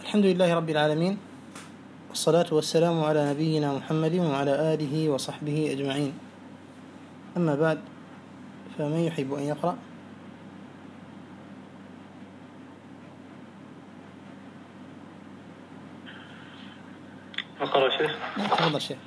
الحمد لله رب العالمين، والصلاة والسلام على نبينا محمد وعلى آله وصحبه أجمعين. أما بعد، فمن يحب أن يقرأ؟ أقرأ شيخ؟ تفضل شيخ.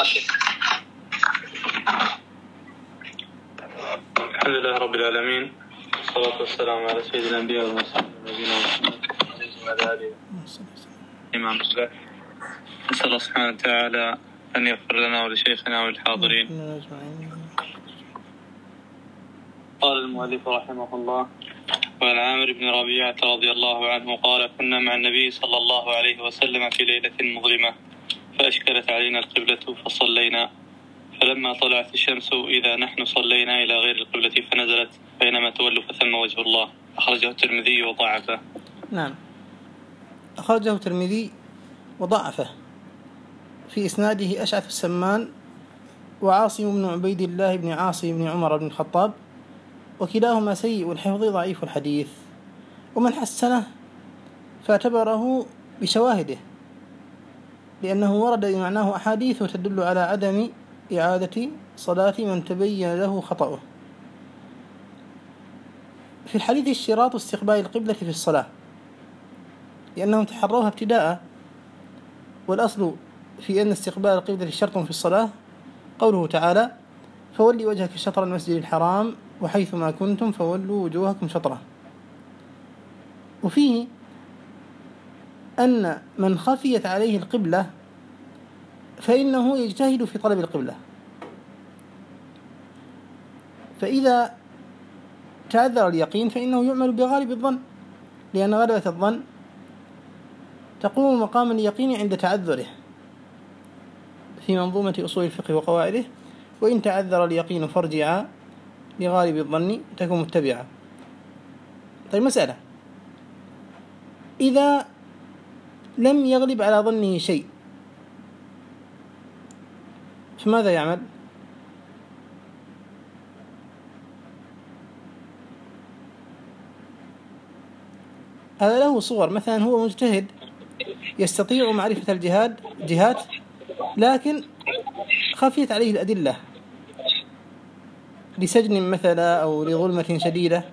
الحمد لله رب العالمين، والصلاة والسلام على سيد الأنبياء والمرسلين نبينا محمد وعلى آله إمام الله. نسأل الله سبحانه وتعالى أن يغفر لنا ولشيخنا وللحاضرين. قال المؤلف رحمه الله: وعن عامر بن ربيعة رضي الله عنه قال: كنا مع النبي صلى الله عليه وسلم في ليلة مظلمة فأشكلت علينا القبلة فصلينا، فلما طلعت الشمس إذا نحن صلينا إلى غير القبلة فنزلت بينما تولوا فثم وجه الله. أخرجه الترمذي وضعفه. نعم، أخرجه الترمذي وضعفه. في إسناده أشعث السمان وعاصم بن عبيد الله بن عاصم بن عمر بن الخطاب، وكلاهما سيء الحفظ ضعيف الحديث، ومن حسنه فاعتبره بشواهده، لأنه ورد بمعناه أحاديث تدل على عدم إعادة صلاة من تبين له خطأه. في الحديث اشتراط استقبال القبلة في الصلاة، لأنهم تحروها ابتداء، والأصل في أن استقبال القبلة شرط في الصلاة قوله تعالى: فولي وجهك شطر المسجد الحرام وحيثما كنتم فولوا وجوهكم شطره. وفيه أن من خفيت عليه القبلة فإنه يجتهد في طلب القبلة، فإذا تعذر اليقين فإنه يعمل بغالب الظن، لأن غلبة الظن تقوم مقام اليقين عند تعذره في منظومة أصول الفقه وقواعده: وإن تعذر اليقين فارجعا لغالب الظن تكون متبعا. طيب، مسألة: إذا لم يغلب على ظنه شيء فماذا يعمل؟ هذا له صور. مثلا هو مجتهد يستطيع معرفة جهات، لكن خفيت عليه الأدلة لسجن مثلا أو لظلمة شديدة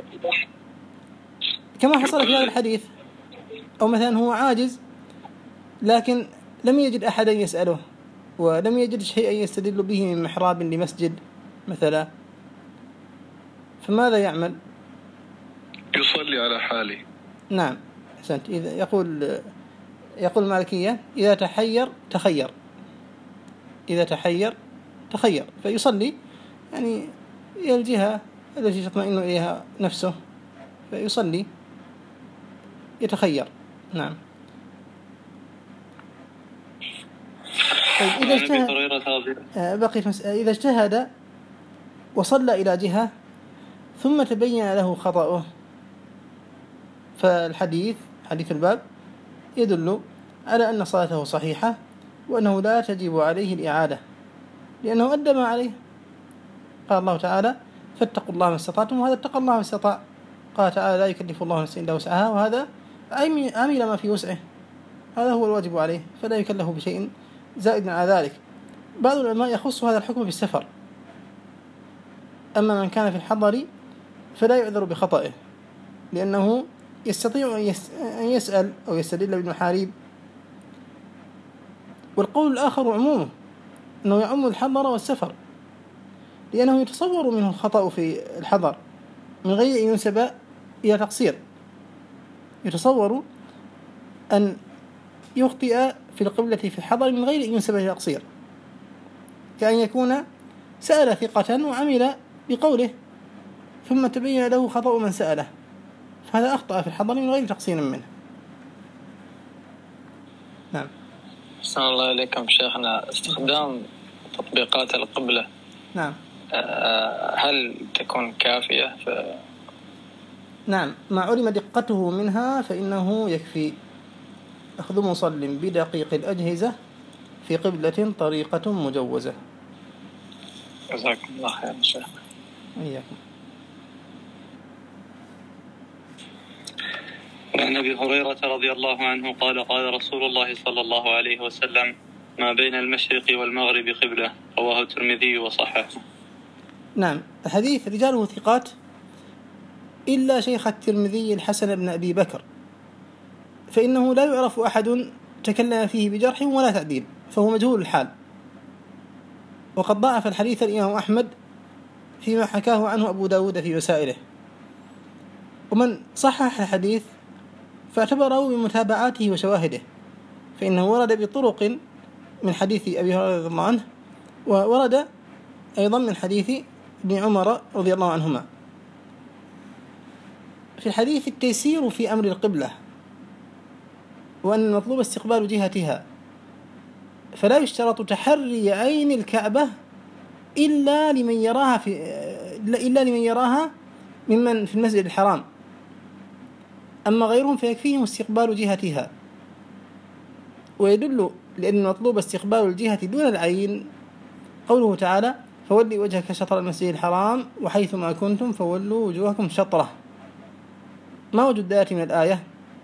كما حصل في هذا الحديث. أو مثلا هو عاجز لكن لم يجد أحدا يسأله، ولم يجد شيئا يستدل به من محراب لمسجد مثلا، فماذا يعمل؟ يصلي على حاله. نعم، أحسنت. إذا يقول المالكية: إذا تحير تخير، إذا تحير تخير، فيصلي يعني إلى الجهة التي تطمئن إليها نفسه، فيصلي يتخير. نعم. طيب، إذا اجتهد وصلى إلى جهة ثم تبين له خطأه، فالحديث حديث الباب يدل على أن صلاته صحيحة وأنه لا تجب عليه الإعادة، لأنه أدى ما عليه. قال الله تعالى: فاتقوا الله ما استطعتم، وهذا اتقى الله ما استطاع. قال تعالى: لا يكلف الله نفسا إلا وسعها، وهذا عمل ما في وسعه، هذا هو الواجب عليه، فلا يكلف بشيء زائد على ذلك. بعض العلماء يخص هذا الحكم بالسفر، أما من كان في الحضر فلا يعذر بخطئه، لأنه يستطيع أن يسأل أو يستدل بالمحاريب. والقول الآخر عمومه، أنه يعم الحضر والسفر، لأنه يتصور منه الخطأ في الحضر من غير أن ينسب إلى تقصير. يتصور أن يخطئ في القبلة في الحضر من غير أن ينسب إلى تقصير، كأن يكون سأل ثقة وعمل بقوله ثم تبين له خطأ من سأله، فهذا أخطأ في الحضر من غير تقصير منه. نعم. أحسن الله إليكم شيخنا. استخدام تطبيقات القبلة، نعم، هل تكون كافية؟ نعم، ما علم دقته منها فإنه يكفي. أخذ مصل بدقيق الأجهزة في قبلة طريقة مجوزة. جزاكم الله خير شيخ. إياكم. وعن أبي هريرة رضي الله عنه قال قال رسول الله صلى الله عليه وسلم ما بين المشرق والمغرب قبلة. رواه الترمذي وصححه. نعم. الحديث رجاله ثقات إلا شيخ الترمذي الحسن بن أبي بكر، فإنه لا يعرف أحد تكلم فيه بجرح ولا تعديل، فهو مجهول الحال. وقد ضاعف الحديث الإمام أحمد فيما حكاه عنه أبو داود في مسائله. ومن صحح الحديث فاعتبره بمتابعاته وشواهده، فإنه ورد بطرق من حديث أبي هريرة رضي الله عنه، وورد أيضا من حديث ابن عمر رضي الله عنهما. في الحديث التيسير في أمر القبلة، وأن المطلوب استقبال جهتها، فلا يشترط تحري عين الكعبة إلا لمن يراها ممن في المسجد الحرام، أما غيرهم فيكفيهم استقبال جهتها. ويدل لأن المطلوب استقبال الجهة دون العين قوله تعالى فولي وجهك شطر المسجد الحرام وحيث ما كنتم فولوا وجوهكم شطره. ما وجد ذات من الآية؟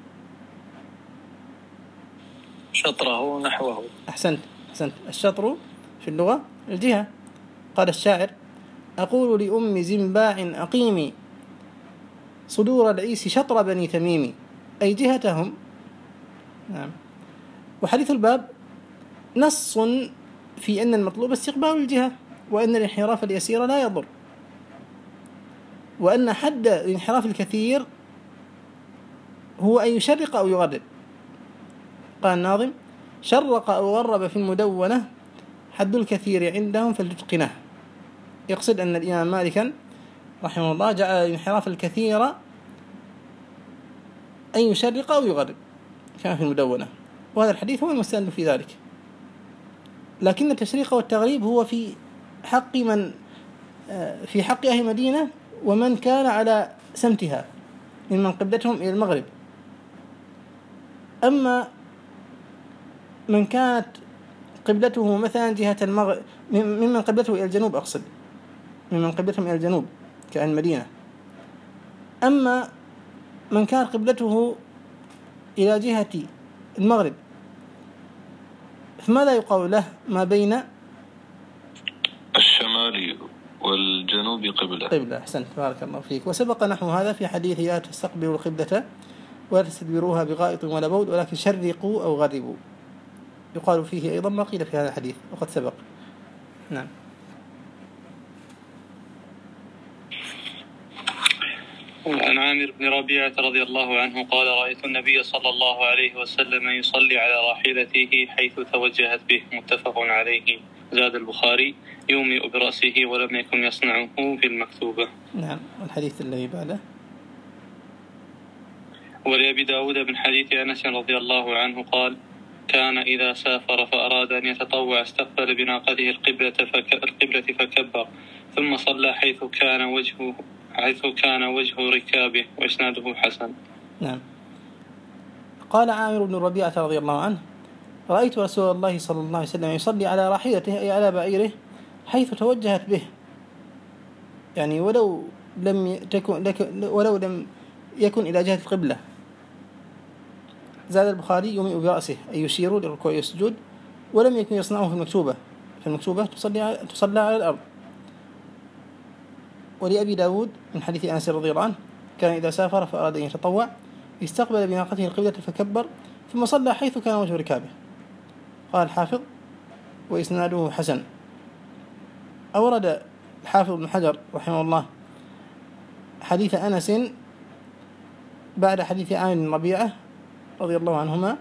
شطره نحوه. أحسنت. الشطر في اللغة الجهة. قال الشاعر أقول لأم زنباع أقيمي صدور العيس شطر بني تميم، أي جهتهم. نعم. وحديث الباب نص في أن المطلوب استقبال الجهة، وأن الانحراف اليسير لا يضر، وأن حد الانحراف الكثير هو أن يشرق أو يغرب. قال الناظم شرق أو غرب في المدونة حد الكثير عندهم فلتتقنه. يقصد أن الإمام مالكا رحمه الله جعل الانحراف الكثير أن يشرق أو يغرب كما في المدونة، وهذا الحديث هو المستند في ذلك. لكن التشريق والتغريب هو في حق أهل المدينة ومن كان على سمتها ممن قبلتهم إلى المغرب. أما من كانت قبلته مثلا جهة المغرب ممن قبلته إلى الجنوب، أقصد ممن قبلتهم إلى الجنوب كأهل المدينة. أما من كان قبلته إلى جهة المغرب فماذا يقال له ما بين الشمال والجنوب قبلة. أحسنت، بارك الله فيك. وسبق نحو هذا في حديث لا تستقبلوا القبلة ولا تستدبروها بغائط ولا بول ولكن شرقوا أو غربوا، يقال فيه أيضا ما قيل في هذا الحديث وقد سبق. نعم. عن عامر بن ربيعة رضي الله عنه قال رأيت النبي صلى الله عليه وسلم يصلي على راحلته حيث توجهت به. متفق عليه. زاد البخاري يومئ برأسه ولم يكن يصنعه في المكتوبة. نعم. والحديث الذي بعده ولأبي داود من حديث أنس رضي الله عنه قال كان إذا سافر فأراد أن يتطوع استقبل بناقته القبلة فكبر ثم صلى حيث كان وجه ركابه. وإسناده حسن. نعم. قال عامر بن ربيعة رضي الله عنه رأيت رسول الله صلى الله عليه وسلم يصلي على راحلته أي على بعيره حيث توجهت به، يعني ولو لم يكن إلى جهة القبلة. زاد البخاري يومئ برأسه أي يشير للركوع والسجود ولم يكن يصنعه في المكتوبة تصلى على الأرض. ولأبي داود من حديث أنس رضي الله عنه كان إذا سافر فأراد أن يتطوع استقبل بناقته القبلة فكبر ثم صلى حيث كان وجه ركابه. قال الحافظ وإسناده حسن. أورد الحافظ بن حجر رحمه الله حديث أنس بعد حديث عامر بن ربيعة رضي الله عنهما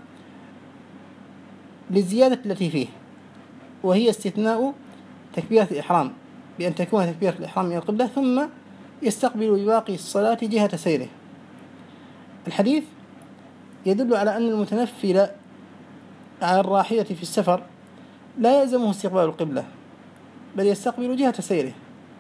للزيادة التي فيه، وهي استثناء تكبيرة الإحرام بأن تكون تكبيرة الإحرام من القبلة ثم يستقبل بباقي الصلاة جهة سيره. الحديث يدل على أن المتنفل على الراحلة في السفر لا يلزمه استقبال القبلة بل يستقبل جهة سيره،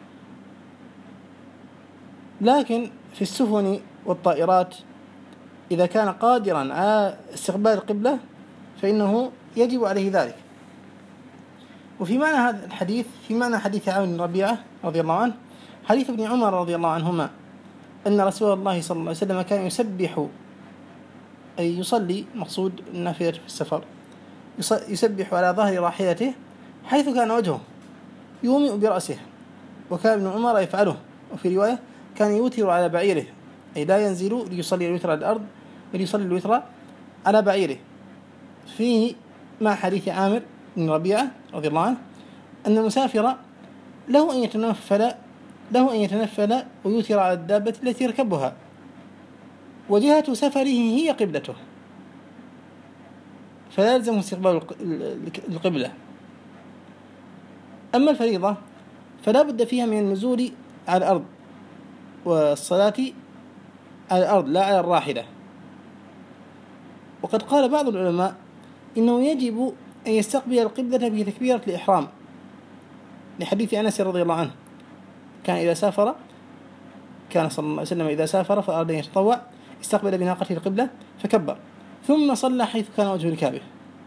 لكن في السفن والطائرات إذا كان قادرا على استقبال القبلة فإنه يجب عليه ذلك. وفي معنى هذا الحديث في معنى حديث عامر بن ربيعة رضي الله عنه حديث ابن عمر رضي الله عنهما أن رسول الله صلى الله عليه وسلم كان يسبح أي يصلي، مقصود النافلة في السفر، يسبح على ظهر راحلته حيث كان وجهه يومئ برأسه، وكان ابن عمر يفعله. وفي رواية كان يوتر على بعيره، أي لا ينزل ليصلي الوتر على الأرض بل يصلي الوتر على بعيره. فيه مع حديث عامر بن ربيعة رضي الله عنه أن المسافر له أن يتنفل ويوتر على الدابة التي يركبها، وجهة سفره هي قبلته، فلا يلزم استقبال القبلة. أما الفريضة فلا بد فيها من النزول على الأرض والصلاة على الأرض لا على الراحلة. وقد قال بعض العلماء إنه يجب أن يستقبل القبلة بتكبيرة الإحرام، لحديث أنس رضي الله عنه كان صلى الله عليه وسلم إذا سافر فأراد أن يتطوع استقبل بناقته القبلة فكبر، ثم صلى حيث كان وجه الكعبة.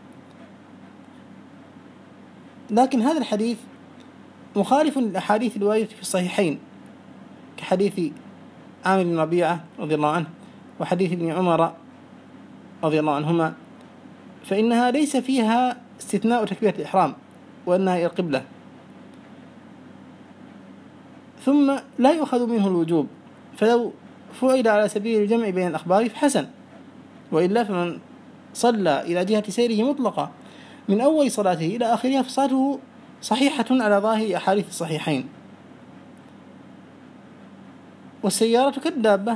لكن هذا الحديث مخالف للأحاديث الواردة في الصحيحين، كحديث عامر بن ربيعة رضي الله عنه وحديث ابن عمر رضي الله عنهما، فإنها ليس فيها استثناء تكبيرة الإحرام وأنها إلى القبلة. ثم لا يؤخذ منه الوجوب، فلو فعل على سبيل الجمع بين الأخبار فحسن، وإلا فمن صلى إلى جهة سيره مطلقة من أول صلاته إلى آخرها فصلاته صحيحة على ظاهر أحاديث الصحيحين. والسيارة كالدابة،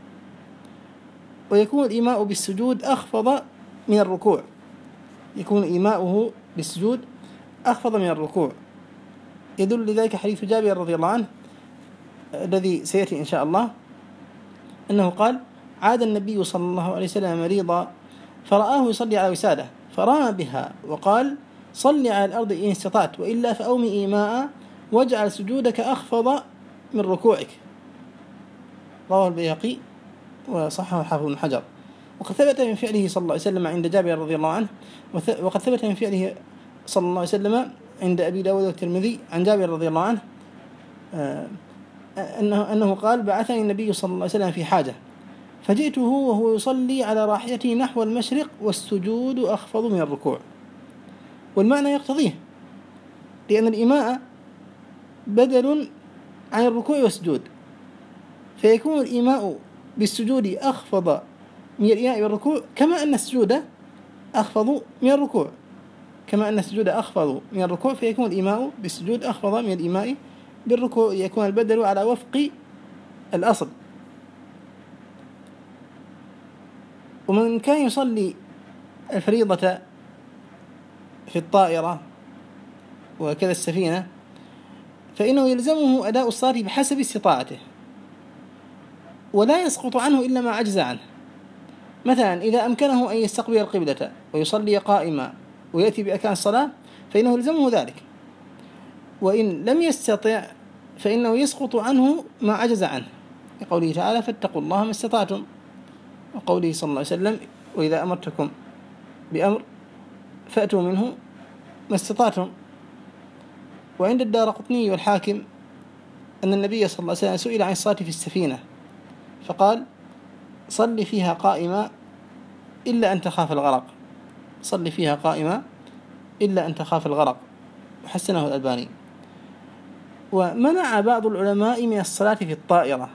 ويكون الإيماء بالسجود أخفض من الركوع، يكون إيماؤه بالسجود أخفض من الركوع. يدل لذلك حديث جابر رضي الله عنه الذي سيأتي إن شاء الله، أنه قال: عاد النبي صلى الله عليه وسلم مريضا فرآه يصلي على وسادة فرمى بها وقال: صل على الأرض إن استطعت، وإلا فأومي إيماء واجعل سجودك أخفض من ركوعك. رواه البيهقي وصححه الحافظ بن حجر. وقد ثبت من فعله صلى الله عليه وسلم عند جابر رضي الله عنه، وقد ثبت من فعله صلى الله عليه وسلم عند أبي داود والترمذي عن جابر رضي الله عنه أنه قال: بعثني النبي صلى الله عليه وسلم في حاجة فجئته وهو يصلي على راحلته نحو المشرق والسجود أخفض من الركوع. والمعنى يقتضيه، لأن الإيماء بدل عن الركوع والسجود، فيكون الإيماء بالسجود أخفض من الإيماء بالركوع، كما أن السجود أخفض من الركوع، فيكون الإيماء بالسجود أخفض من الإيماء بالركوع، يكون البدل على وفق الأصل. ومن كان يصلي الفريضة في الطائرة وكذا السفينة فإنه يلزمه أداء الصلاة بحسب استطاعته، ولا يسقط عنه إلا ما عجز عنه. مثلا إذا أمكنه أن يستقبل القبلة ويصلي قائما ويأتي بأركان الصلاة فإنه يلزمه ذلك، وإن لم يستطع فإنه يسقط عنه ما عجز عنه، لقوله تعالى: فاتقوا الله ما استطعتم، وقوله صلى الله عليه وسلم: وإذا أمرتكم بأمر فأتوا منه ما استطعتم. وعند الدارقطني والحاكم أن النبي صلى الله عليه وسلم سئل عن الصلاة في السفينة فقال: صل فيها قائما إلا أن تخاف الغرق، وحسنه الألباني. ومنع بعض العلماء من الصلاة في الطائرة.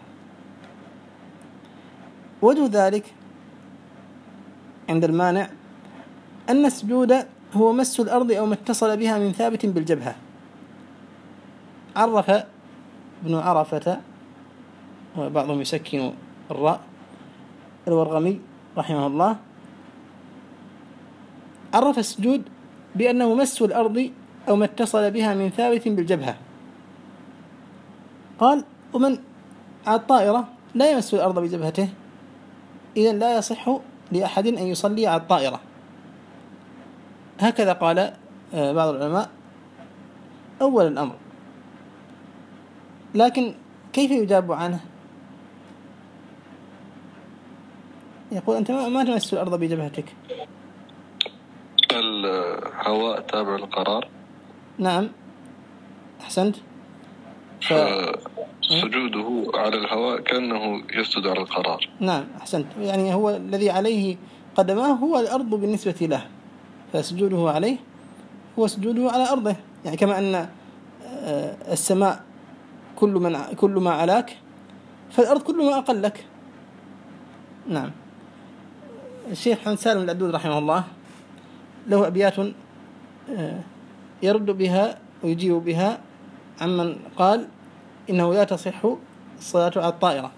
وجه ذلك عند المانع أن السجود هو مس الأرض أو ما اتصل بها من ثابت بالجبهة. عرف ابن عرفة، وبعضهم يسكن الراء، الورغمي رحمه الله، عرف السجود بأنه مس الأرض أو ما اتصل بها من ثابت بالجبهة. قال: ومن على الطائرة لا يمس الأرض بجبهته، إذن لا يصح لأحد أن يصلي على الطائرة. هكذا قال بعض العلماء أول الأمر. لكن كيف يجاب عنه؟ يقول: أنت ما تمس الأرض بجبهتك. الهواء تابع للقرار. نعم، أحسنت. سجوده على الهواء كأنه يسجد على القرار. نعم، أحسنت. يعني هو الذي عليه قدماه هو الأرض بالنسبة له، فسجوده عليه هو سجوده على أرضه، يعني كما أن السماء كل ما علاك، فالأرض كل ما أقلك. نعم. الشيخ محمد سالم العدود رحمه الله له أبيات يرد بها ويجيب بها عمن قال إنه لا تصح الصلاة على الطائرة.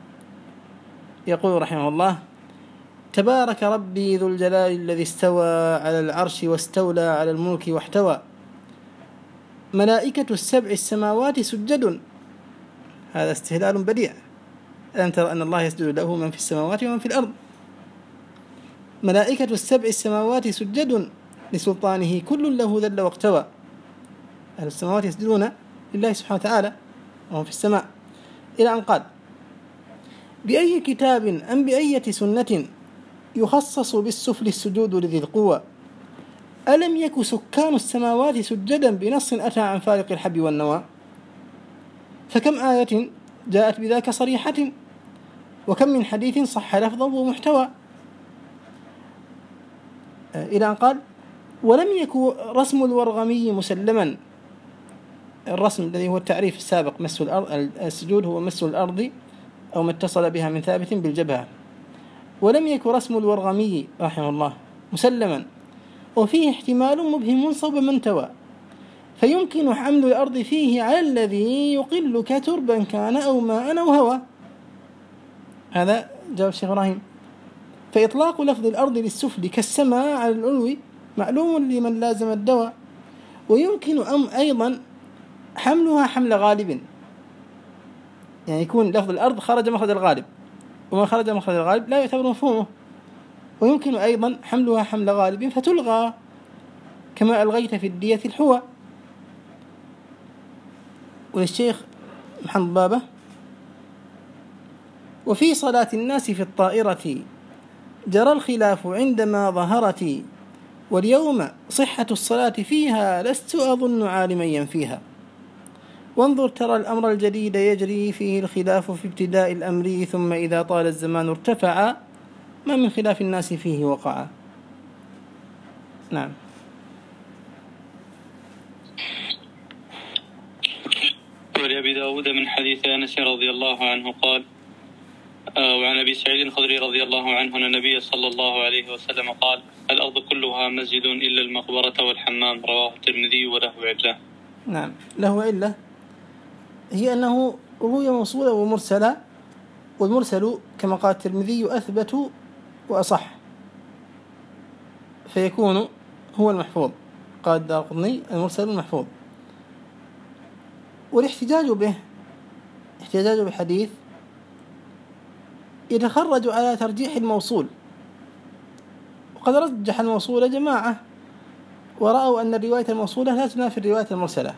يقول رحمه الله: تبارك ربي ذو الجلال الذي استوى على العرش واستولى على الملك واحتوى، ملائكة السبع السماوات سجد. هذا استهلال بديع. ألم تر أن الله يسجد له من في السماوات ومن في الأرض. ملائكة السبع السماوات سجد لسلطانه كل له ذل واقتوى. أهل السماوات يسجدون لله سبحانه وتعالى وهم في السماء، إلى أن قال: بأي كتاب أم بأية سنة يخصص بالسفل السجود لذي القوى، ألم يك سكان السماوات سجدا بنص أتى عن فارق الحب والنوى، فكم آية جاءت بذاك صريحة، وكم من حديث صح لفظا ومحتوى. إلى أن قال: ولم يكن رسم الورغمي مسلما. الرسم الذي هو التعريف السابق، مس الأرض، السجود هو مس الأرض أو ما اتصل بها من ثابت بالجبهة. ولم يكن رسم الورغمي رحمه الله مسلما، وفيه احتمال مبهم صوب من توى، فيمكن حمل الأرض فيه على الذي يقل كتربا كان أو ماء أو هوى. هذا جواب الشيخ إبراهيم. فإطلاق لفظ الأرض للسفل كالسماء على العلو معلوم لمن لازم الدواء، ويمكن أيضا حملها حمل غالب، يعني يكون لفظ الأرض خرج مخرج الغالب، وما خرج مخرج الغالب لا يعتبر مفهومه. ويمكن أيضا حملها حمل غالب فتلغى، كما ألغيت في الدية الحوى. وللشيخ محمد بابه: وفي صلاة الناس في الطائرة جرى الخلاف عندما ظهرت، واليوم صحة الصلاة فيها لست أظن عالما ينفيها، وانظر ترى الأمر الجديد يجري فيه الخلاف في ابتداء الأمر، ثم إذا طال الزمان ارتفع ما من خلاف الناس فيه وقع. نعم. ولأبي داود من حديث أنس رضي الله عنه قال: وعن أبي سعيد الخدري رضي الله عنه أن النبي صلى الله عليه وسلم قال: الأرض كلها مسجد إلا المقبرة والحمام. رواه الترمذي وله علة. نعم، له علة، هي أنه روي موصولا ومرسلا، والمرسل كما قال الترمذي أثبت وأصح، فيكون هو المحفوظ. قال الدارقطني: المرسل المحفوظ. والاحتجاج به احتجاج بحديث يتخرج على ترجيح الموصول، وقد رجح الموصول جماعة ورأوا أن الرواية الموصولة لا تنافي الرواية المرسلة،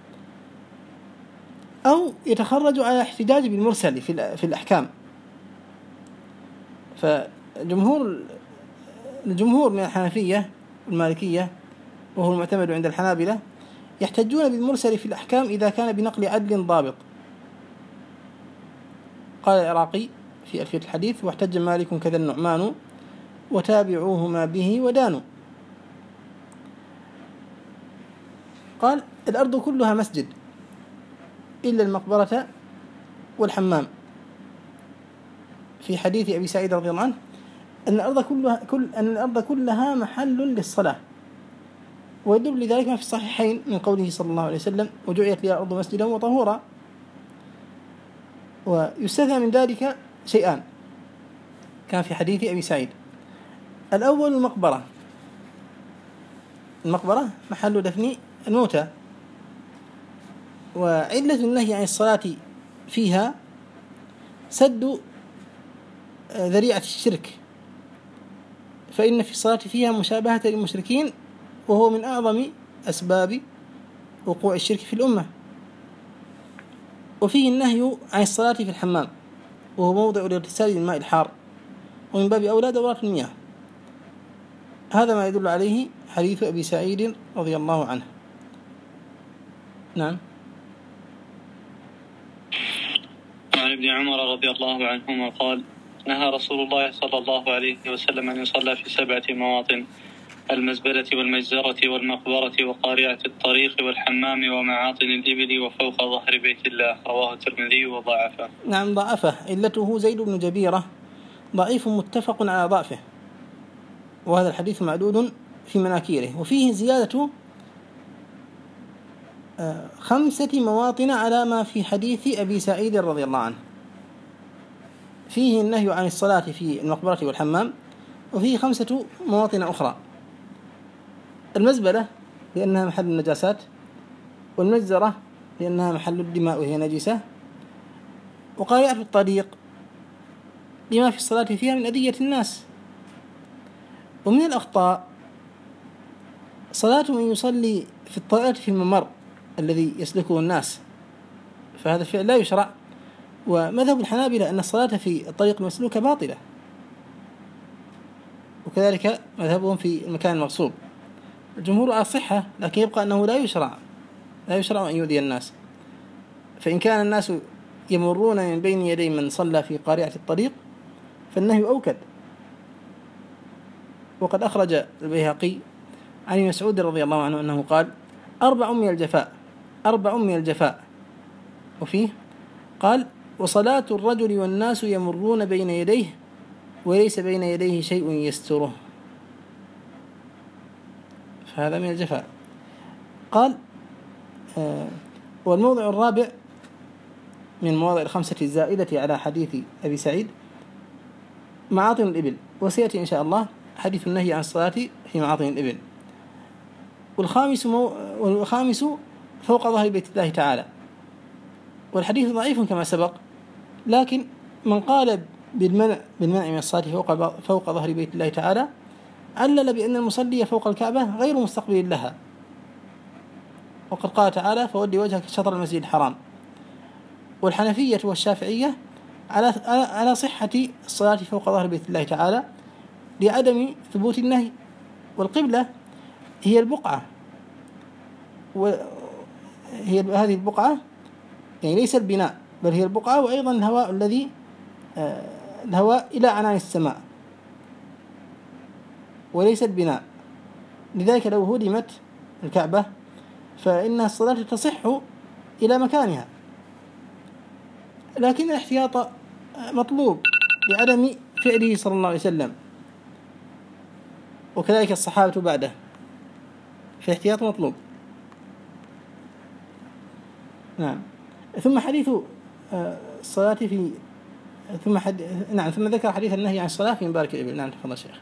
أو يتخرج على احتجاج بالمرسل في الأحكام. فالجمهور من الحنفية والمالكية، وهو المعتمد عند الحنابلة، يحتجون بالمرسل في الأحكام إذا كان بنقل عدل ضابط. قال العراقي في ألفية الحديث: واحتج مالك كذا النعمان وتابعوهما به ودانوا. قال: الأرض كلها مسجد إلا المقبرة والحمام، في حديث أبي سعيد رضي الله عنه أن الأرض كلها محل للصلاة، ويدل لذلك ما في الصحيحين من قوله صلى الله عليه وسلم: وجعلت لي الأرض مسجدا وطهورا. ويستثنى من ذلك شيئان كان في حديث أبي سعيد: الأول المقبرة محل دفن الموتى، وعلة النهي عن الصلاة فيها سد ذريعة الشرك، فإن في الصلاة فيها مشابهة للمشركين، وهو من أعظم أسباب وقوع الشرك في الأمة. وفيه النهي عن الصلاة في الحمام، وهو موضع الاغتسال للماء الحار، ومن باب أولى دورات المياه. هذا ما يدل عليه حديث أبي سعيد رضي الله عنه. نعم. عن ابن عمر رضي الله عنهما قال: نهى رسول الله صلى الله عليه وسلم أن يصلى في 7 مواطن: المزبلة والمجزرة والمقبرة وقارعة الطريق والحمام ومعاطن الإبل وفوق ظهر بيت الله. رواه الترمذي وضعفه. نعم ضعفه، علته زيد بن جبيرة ضعيف متفق على ضعفه، وهذا الحديث معدود في مناكيره. وفيه زيادة 5 مواطن على ما في حديث أبي سعيد رضي الله عنه. فيه النهي عن الصلاة في المقبرة والحمام، وفيه 5 مواطن أخرى: المزبلة لأنها محل النجاسات، والمجزرة لأنها محل الدماء وهي نجسة، وقارعة الطريق لما في الصلاة فيها من أذية الناس. ومن الأخطاء صلاة من يصلي في الطائرة في الممر الذي يسلكه الناس، فهذا الفعل لا يشرع. ومذهب الحنابلة أن الصلاة في الطريق المسلوكة باطلة، وكذلك مذهبهم في المكان المغصوب. الجمهور على الصحة، لكن يبقى أنه لا يشرع أن يؤذي الناس. فإن كان الناس يمرون من بين يدي من صلى في قارعة الطريق فالنهي أوكد. وقد أخرج البيهقي عن مسعود رضي الله عنه أنه قال: 4 من الجفاء. وفيه قال: وصلاة الرجل والناس يمرون بين يديه وليس بين يديه شيء يستره، فهذا من الجفاء. قال: والموضع الرابع من مواضع 5 الزائدة على حديث أبي سعيد معاطن الإبل، وسيأتي إن شاء الله حديث النهي عن الصلاة في معاطن الإبل. والخامس فوق ظهر بيت الله تعالى. والحديث ضعيف كما سبق، لكن من قال بالمنع من الصلاة فوق ظهر بيت الله تعالى علل بأن المصلي فوق الكعبة غير مستقبل لها، وقد قال تعالى: فودي وجهك شطر المسجد الحرام. والحنفية والشافعية على صحة الصلاة فوق ظهر بيت الله تعالى لعدم ثبوت النهي. والقبلة هي البقعة، وهي هذه البقعة يعني ليس البناء، بل هي البقعة، وأيضا الهواء الهواء إلى عنان السماء، وليس البناء. لذلك لو هدمت الكعبة فإن الصلاة تصح إلى مكانها، لكن الاحتياط مطلوب لعدم فعله صلى الله عليه وسلم، وكذلك الصحابة بعده، فالاحتياط مطلوب. نعم. ثم حديث الصلاة في ثم ذكر حديث النهي عن الصلاة في مبارك الإبل. نعم تفضل شيخ.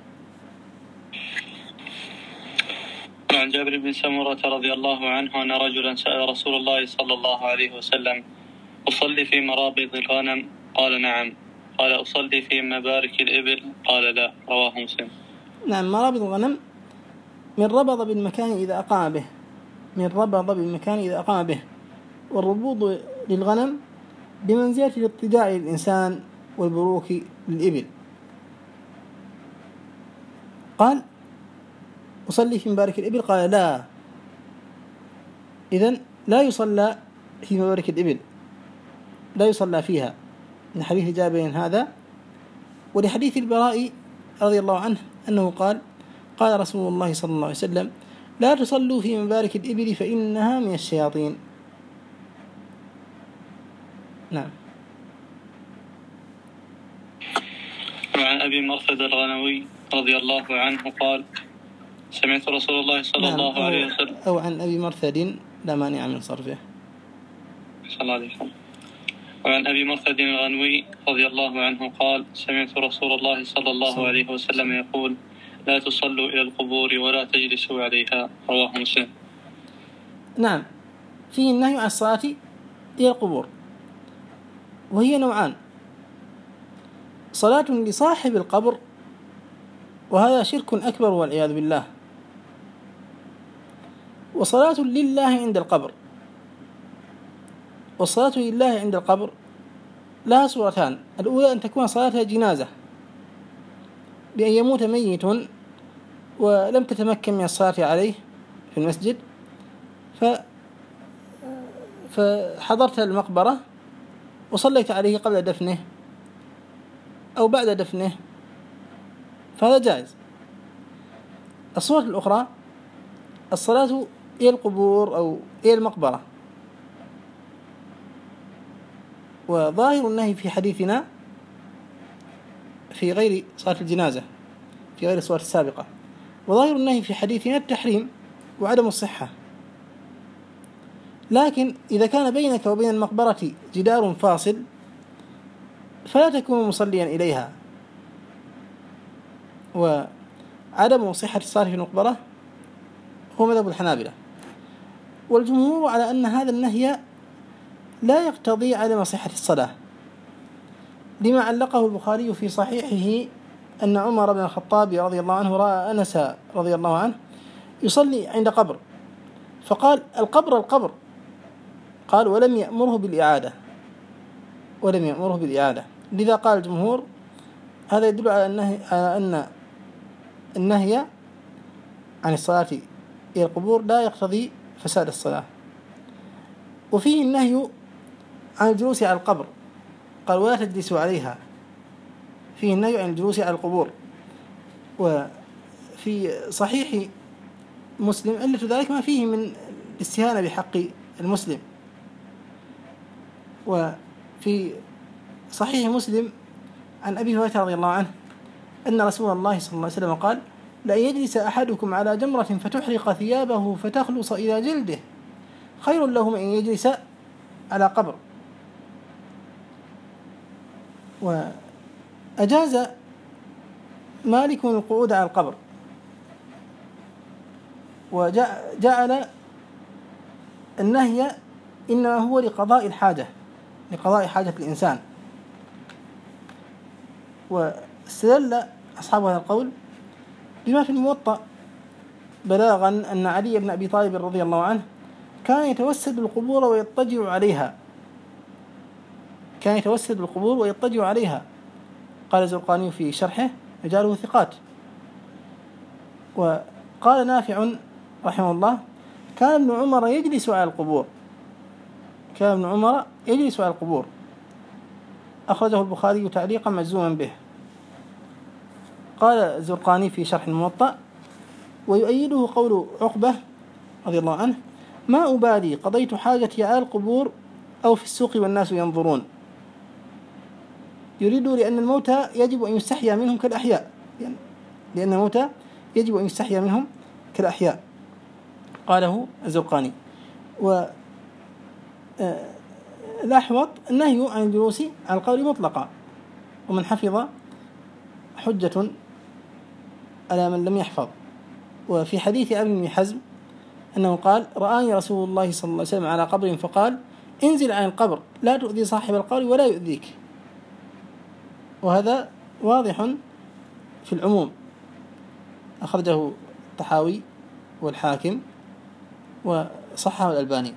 عن جابر بن سمرة رضي الله عنه أن رجلا سأل رسول الله صلى الله عليه وسلم: أصلي في مرابض الغنم؟ قال: نعم. قال: أصلي في مبارك الإبل؟ قال: لا. رواه مسلم. نعم. مرابض الغنم من ربض بالمكان إذا أقام به، والربوض للغنم بمنزلة الاضطجاع للإنسان والبروك للإبل. قال: أصلي في مبارك الإبل؟ قال: لا. إذن لا يصلى في مبارك الإبل، لا يصلى فيها، من حديث جابر هذا. ولحديث البراء رضي الله عنه أنه قال: قال رسول الله صلى الله عليه وسلم: لا تصلوا في مبارك الإبل فإنها من الشياطين. نعم. وعن أبي مرثد الغنوي رضي الله عنه قال: سمعت رسول الله صلى الله عليه وسلم. أو عن أبي مرثد لا مانع من صرفه. صلى الله عليه وسلم. وعن أبي مرثد الغنوي رضي الله عنه قال: سمعت رسول الله صلى الله عليه وسلم يقول: لا تصلوا إلى القبور ولا تجلسوا عليها. رواه مسلم. نعم. فيه النهي عن الصلاة إلى القبور، وهي نوعان: صلاة لصاحب القبر، وهذا شرك أكبر والعياذ بالله، وصلاة لله عند القبر. والصلاة لله عند القبر لها صورتان: الأولى أن تكون صلاة جنازة، بأن يموت ميت ولم تتمكن من الصلاة عليه في المسجد، فحضرت المقبرة وصليت عليه قبل دفنه، أو بعد دفنه فهذا جائز. الصورة الأخرى الصلاة إلى القبور أو إلى المقبرة، وظاهر النهي في حديثنا في غير صلاة الجنازة في غير الصور السابقة، وظاهر النهي في حديثنا التحريم وعدم الصحة. لكن إذا كان بينك وبين المقبرة جدار فاصل فلا تكون مصليا إليها، وعدم صحة الصلاة في المقبرة هو مذهب الحنابلة، والجمهور على أن هذا النهي لا يقتضي عدم صحة الصلاة، لما علقه البخاري في صحيحه أن عمر بن الخطاب رضي الله عنه رأى أنس رضي الله عنه يصلي عند قبر فقال القبر، قال ولم يأمره بالإعادة. لذا قال الجمهور هذا يدل على أن النهي عن الصلاة إلى القبور لا يقتضي فساد الصلاة. وفيه النهي عن الجلوس على القبر، قال ولا تجلسوا عليها، فيه النهي عن الجلوس على القبور. وفي صحيح مسلم علة ذلك ما فيه من الاستهانة بحق المسلم. وفي صحيح مسلم عن أبي هريرة رضي الله عنه أن رسول الله صلى الله عليه وسلم قال لأن يجلس أحدكم على جمرة فتحرق ثيابه فتخلص إلى جلده خير له من أن يجلس على قبر. وأجاز مالك القعود على القبر، وجعل النهي إنما هو لقضاء حاجة الإنسان. واستدل أصحاب هذا القول بما في الموطأ بلاغا أن علي بن أبي طالب رضي الله عنه كان يتوسد القبور ويضطجع عليها، قال الزرقاني في شرحه رجاله ثقات. وقال نافع رحمه الله كان ابن عمر يجلس على القبور، أخرجه البخاري تعليقا مجزوما به. قال الزرقاني في شرح الموطأ ويؤيده قول عقبة رضي الله عنه ما أبالي قضيت حاجتي على القبور أو في السوق والناس ينظرون، يريد لأن الموتى يجب أن يستحيا منهم كالأحياء، قاله الزرقاني. والأحوط النهي عن الجلوس على القبر مطلقا، ومن حفظ حجة على من لم يحفظ. وفي حديث أبي بن حزم أنه قال رآني رسول الله صلى الله عليه وسلم على قبر فقال انزل عن القبر لا تؤذي صاحب القبر ولا يؤذيك، وهذا واضح في العموم، أخرجه الطحاوي والحاكم وصححه الألباني.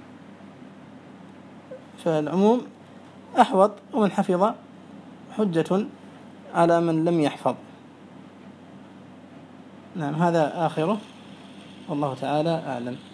فالعموم أحوط، ومن حفظ حجة على من لم يحفظ. نعم، هذا آخره، والله تعالى أعلم.